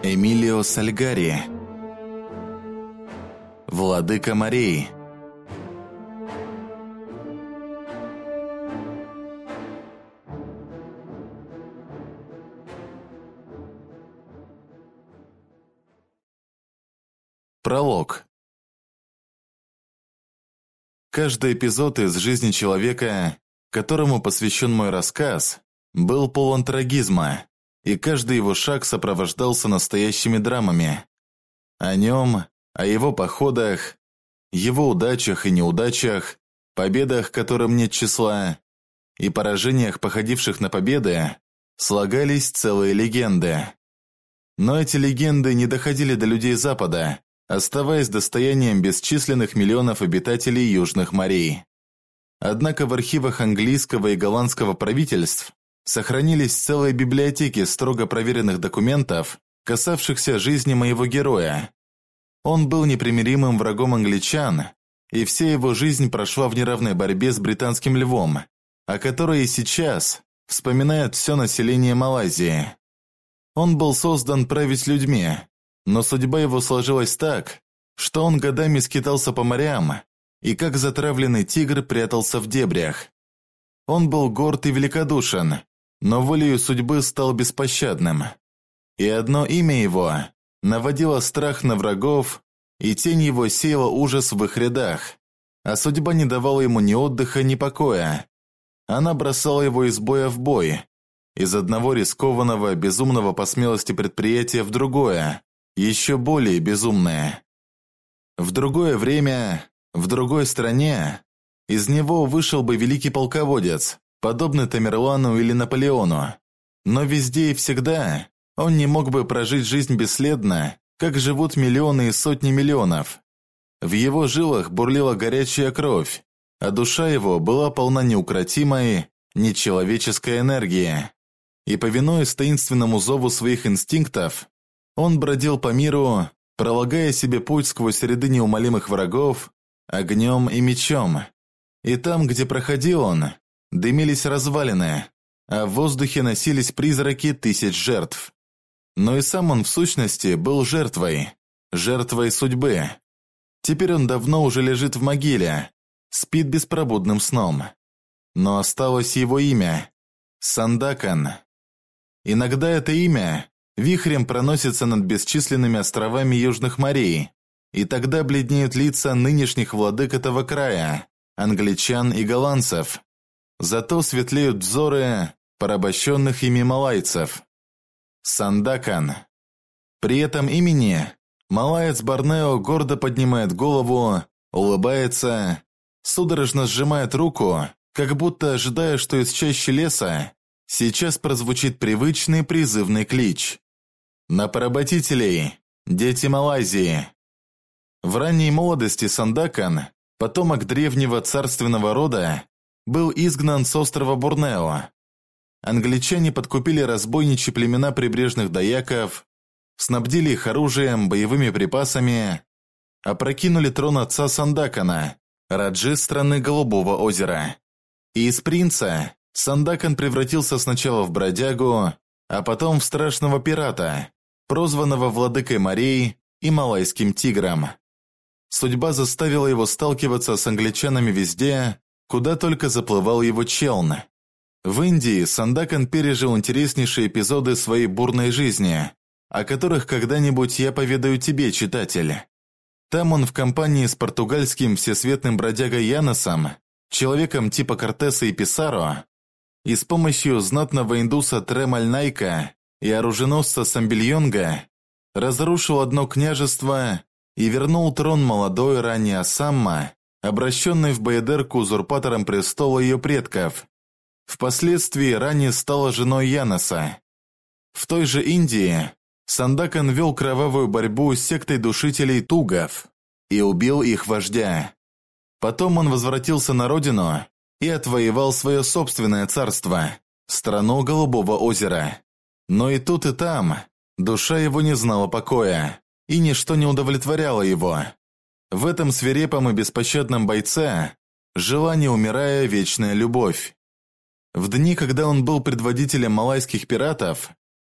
Эмилио Сальгари. Владыка морей. Пролог. Каждый эпизод из жизни человека, которому посвящен мой рассказ, был полон трагизма, и каждый его шаг сопровождался настоящими драмами. О нем, о его походах, его удачах и неудачах, победах, которым нет числа, и поражениях, походивших на победы, слагались целые легенды. Но эти легенды не доходили до людей Запада, оставаясь достоянием бесчисленных миллионов обитателей южных морей. Однако в архивах английского и голландского правительств сохранились целые библиотеки строго проверенных документов, касавшихся жизни моего героя. Он был непримиримым врагом англичан, и вся его жизнь прошла в неравной борьбе с британским львом, о которой и сейчас вспоминает все население Малайзии. Он был создан править людьми, но судьба его сложилась так, что он годами скитался по морям и как затравленный тигр прятался в дебрях. Он был горд и великодушен, но волею судьбы стал беспощадным. И одно имя его наводило страх на врагов, и тень его сеяла ужас в их рядах, а судьба не давала ему ни отдыха, ни покоя. Она бросала его из боя в бой, из одного рискованного, безумного по смелости предприятия в другое, еще более безумное. В другое время, в другой стране, из него вышел бы великий полководец, подобный Тамерлану или Наполеону. Но везде и всегда он не мог бы прожить жизнь бесследно, как живут миллионы и сотни миллионов. В его жилах бурлила горячая кровь, а душа его была полна неукротимой, нечеловеческой энергии. И, повинуясь таинственному зову своих инстинктов, он бродил по миру, пролагая себе путь сквозь ряды неумолимых врагов, огнем и мечом. И там, где проходил он, дымились развалины, а в воздухе носились призраки тысяч жертв. Но и сам он в сущности был жертвой судьбы. Теперь он давно уже лежит в могиле, спит беспробудным сном. Но осталось его имя – Сандакан. Иногда это имя вихрем проносится над бесчисленными островами южных морей, и тогда бледнеют лица нынешних владык этого края, англичан и голландцев. Зато светлеют взоры порабощенных ими малайцев. Сандакан. При этом имени малаец Борнео гордо поднимает голову, улыбается, судорожно сжимает руку, как будто ожидая, что из чащи леса сейчас прозвучит привычный призывный клич. На поработителей, дети Малайзии. В ранней молодости Сандакан, потомок древнего царственного рода, был изгнан с острова Борнео. Англичане подкупили разбойничьи племена прибрежных даяков, снабдили их оружием, боевыми припасами, опрокинули трон отца Сандакана, раджи страны Голубого озера. И из принца Сандакан превратился сначала в бродягу, а потом в страшного пирата, прозванного владыкой морей и малайским тигром. Судьба заставила его сталкиваться с англичанами везде, куда только заплывал его челн. В Индии Сандакан пережил интереснейшие эпизоды своей бурной жизни, о которых когда-нибудь я поведаю тебе, читатель. Там он в компании с португальским всесветным бродягой Яносом, человеком типа Кортеса и Писаро, и с помощью знатного индуса Тремальнайка и оруженосца Самбильонга разрушил одно княжество и вернул трон молодой Рани Асамма, обращенной в Баядерку узурпатором престола ее предков. Впоследствии Рани стала женой Яноса. В той же Индии Сандакан вел кровавую борьбу с сектой душителей тугов и убил их вождя. Потом он возвратился на родину и отвоевал свое собственное царство, страну Голубого озера. Но и тут, и там душа его не знала покоя, и ничто не удовлетворяло его. В этом свирепом и беспощадном бойце жила, не умирая, вечная любовь. В дни, когда он был предводителем малайских пиратов,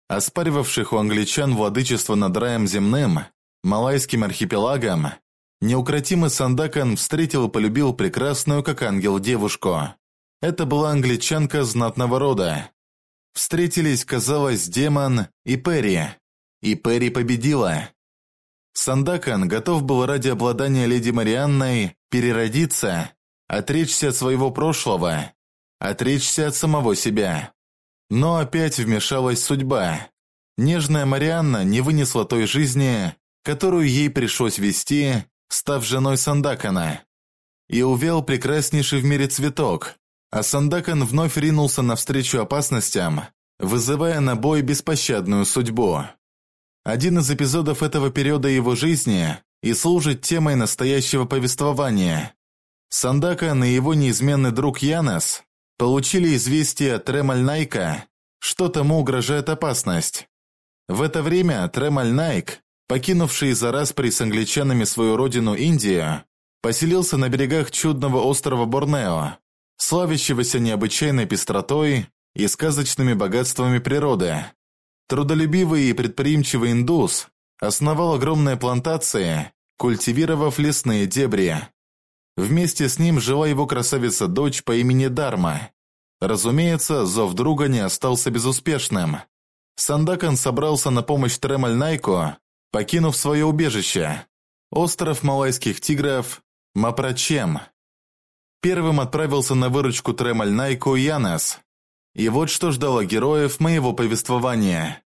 оспаривавших у англичан владычество над раем земным, Малайским архипелагом, неукротимый Сандакан встретил и полюбил прекрасную, как ангел, девушку. Это была англичанка знатного рода. Встретились, казалось, демон и Перри победила. Сандакан готов был ради обладания леди Марианной переродиться, отречься от своего прошлого, отречься от самого себя. Но опять вмешалась судьба. Нежная Марианна не вынесла той жизни, которую ей пришлось вести, став женой Сандакана. И увял прекраснейший в мире цветок, а Сандакан вновь ринулся навстречу опасностям, вызывая на бой беспощадную судьбу. Один из эпизодов этого периода его жизни и служит темой настоящего повествования. Сандакан и его неизменный друг Янес получили известие от Тремаль-Найка, что тому угрожает опасность. В это время Тремаль-Найк, покинувший из-за распри с англичанами свою родину Индию, поселился на берегах чудного острова Борнео, славящегося необычайной пестротой и сказочными богатствами природы. Трудолюбивый и предприимчивый индус основал огромные плантации, культивировав лесные дебри. Вместе с ним жила его красавица-дочь по имени Дарма. Разумеется, зов друга не остался безуспешным. Сандакан собрался на помощь Тремаль-Найку, покинув свое убежище – остров Малайских тигров Мапрачем. Первым отправился на выручку Тремаль-Найку Янес. И вот что ждало героев моего повествования.